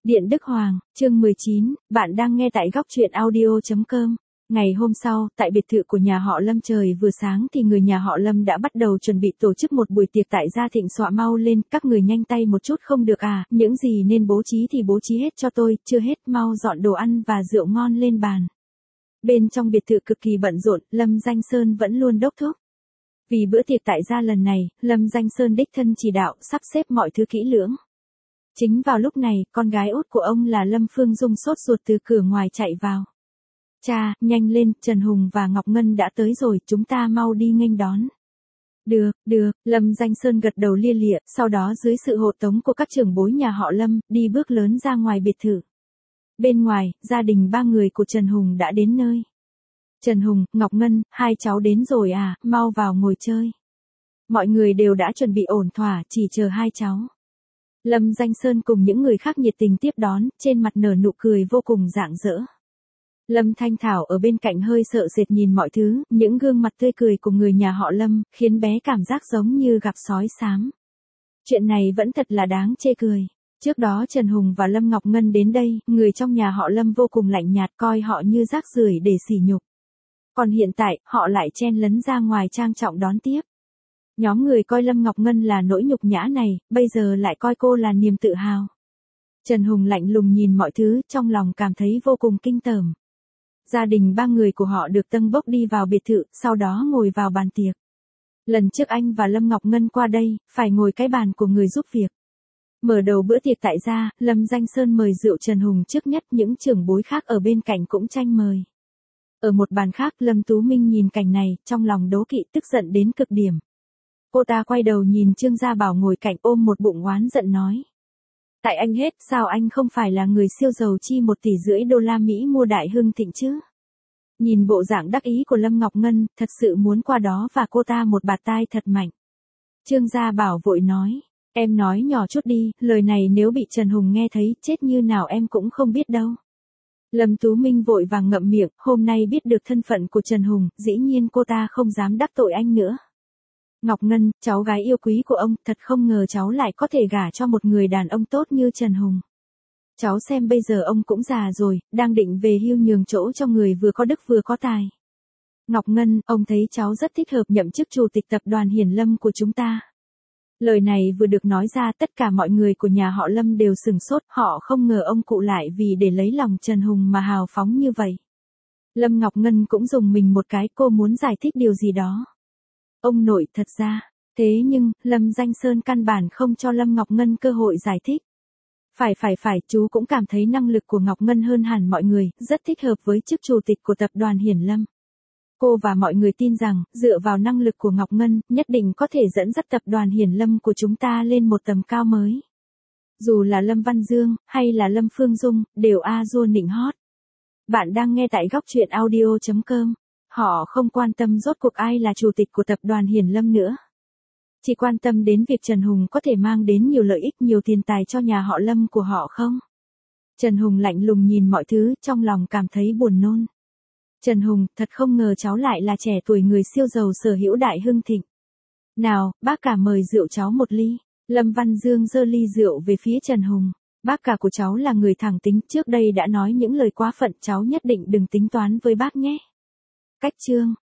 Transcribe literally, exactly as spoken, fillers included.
Điện Đức Hoàng, chương mười chín, bạn đang nghe tại góc truyện audio chấm com. Ngày hôm sau, tại biệt thự của nhà họ Lâm trời vừa sáng thì người nhà họ Lâm đã bắt đầu chuẩn bị tổ chức một buổi tiệc tại gia thịnh soạn mau lên, các người nhanh tay một chút không được à, những gì nên bố trí thì bố trí hết cho tôi, chưa hết mau dọn đồ ăn và rượu ngon lên bàn. Bên trong biệt thự cực kỳ bận rộn, Lâm Danh Sơn vẫn luôn đốc thúc. Vì bữa tiệc tại gia lần này, Lâm Danh Sơn đích thân chỉ đạo, sắp xếp mọi thứ kỹ lưỡng. Chính vào lúc này, con gái út của ông là Lâm Phương Dung sốt ruột từ cửa ngoài chạy vào. Cha, nhanh lên, Trần Hùng và Ngọc Ngân đã tới rồi, chúng ta mau đi nghênh đón. Được, được, Lâm Danh Sơn gật đầu lia lịa, sau đó dưới sự hộ tống của các trưởng bối nhà họ Lâm, đi bước lớn ra ngoài biệt thự. Bên ngoài, gia đình ba người của Trần Hùng đã đến nơi. Trần Hùng, Ngọc Ngân, hai cháu đến rồi à, mau vào ngồi chơi. Mọi người đều đã chuẩn bị ổn thỏa, chỉ chờ hai cháu. Lâm Danh Sơn cùng những người khác nhiệt tình tiếp đón, trên mặt nở nụ cười vô cùng rạng rỡ. Lâm Thanh Thảo ở bên cạnh hơi sợ sệt nhìn mọi thứ, những gương mặt tươi cười của người nhà họ Lâm, khiến bé cảm giác giống như gặp sói xám. Chuyện này vẫn thật là đáng chê cười. Trước đó Trần Hùng và Lâm Ngọc Ngân đến đây, người trong nhà họ Lâm vô cùng lạnh nhạt coi họ như rác rưởi để sỉ nhục. Còn hiện tại, họ lại chen lấn ra ngoài trang trọng đón tiếp. Nhóm người coi Lâm Ngọc Ngân là nỗi nhục nhã này, bây giờ lại coi cô là niềm tự hào. Trần Hùng lạnh lùng nhìn mọi thứ, trong lòng cảm thấy vô cùng kinh tởm. Gia đình ba người của họ được tâng bốc đi vào biệt thự, sau đó ngồi vào bàn tiệc. Lần trước anh và Lâm Ngọc Ngân qua đây, phải ngồi cái bàn của người giúp việc. Mở đầu bữa tiệc tại gia, Lâm Danh Sơn mời rượu Trần Hùng trước nhất, những trưởng bối khác ở bên cạnh cũng tranh mời. Ở một bàn khác, Lâm Tú Minh nhìn cảnh này, trong lòng đố kỵ tức giận đến cực điểm. Cô ta quay đầu nhìn Trương Gia Bảo ngồi cạnh ôm một bụng oán giận nói. Tại anh hết, sao anh không phải là người siêu giàu chi một tỷ rưỡi đô la Mỹ mua Đại Hưng Thịnh chứ? Nhìn bộ dạng đắc ý của Lâm Ngọc Ngân, thật sự muốn qua đó và cô ta một bạt tai thật mạnh. Trương Gia Bảo vội nói, em nói nhỏ chút đi, lời này nếu bị Trần Hùng nghe thấy, chết như nào em cũng không biết đâu. Lâm Tú Minh vội vàng ngậm miệng, hôm nay biết được thân phận của Trần Hùng, dĩ nhiên cô ta không dám đắc tội anh nữa. Ngọc Ngân, cháu gái yêu quý của ông, thật không ngờ cháu lại có thể gả cho một người đàn ông tốt như Trần Hùng. Cháu xem bây giờ ông cũng già rồi, đang định về hưu nhường chỗ cho người vừa có đức vừa có tài. Ngọc Ngân, ông thấy cháu rất thích hợp nhậm chức chủ tịch tập đoàn Hiển Lâm của chúng ta. Lời này vừa được nói ra, tất cả mọi người của nhà họ Lâm đều sửng sốt, họ không ngờ ông cụ lại vì để lấy lòng Trần Hùng mà hào phóng như vậy. Lâm Ngọc Ngân cũng dùng mình một cái, cô muốn giải thích điều gì đó. Ông nội, thật ra, thế nhưng, Lâm Danh Sơn căn bản không cho Lâm Ngọc Ngân cơ hội giải thích. Phải phải phải, chú cũng cảm thấy năng lực của Ngọc Ngân hơn hẳn mọi người, rất thích hợp với chức chủ tịch của tập đoàn Hiển Lâm. Cô và mọi người tin rằng, dựa vào năng lực của Ngọc Ngân, nhất định có thể dẫn dắt tập đoàn Hiển Lâm của chúng ta lên một tầm cao mới. Dù là Lâm Văn Dương, hay là Lâm Phương Dung, đều a dua nịnh hót. Bạn đang nghe tại góc truyện audio chấm com. Họ không quan tâm rốt cuộc ai là chủ tịch của tập đoàn Hiển Lâm nữa. Chỉ quan tâm đến việc Trần Hùng có thể mang đến nhiều lợi ích, nhiều tiền tài cho nhà họ Lâm của họ không. Trần Hùng lạnh lùng nhìn mọi thứ, trong lòng cảm thấy buồn nôn. Trần Hùng, thật không ngờ cháu lại là trẻ tuổi người siêu giàu sở hữu Đại Hưng Thịnh. Nào, bác cả mời rượu cháu một ly. Lâm Văn Dương giơ ly rượu về phía Trần Hùng. Bác cả của cháu là người thẳng tính, trước đây đã nói những lời quá phận, cháu nhất định đừng tính toán với bác nhé. Cách chương.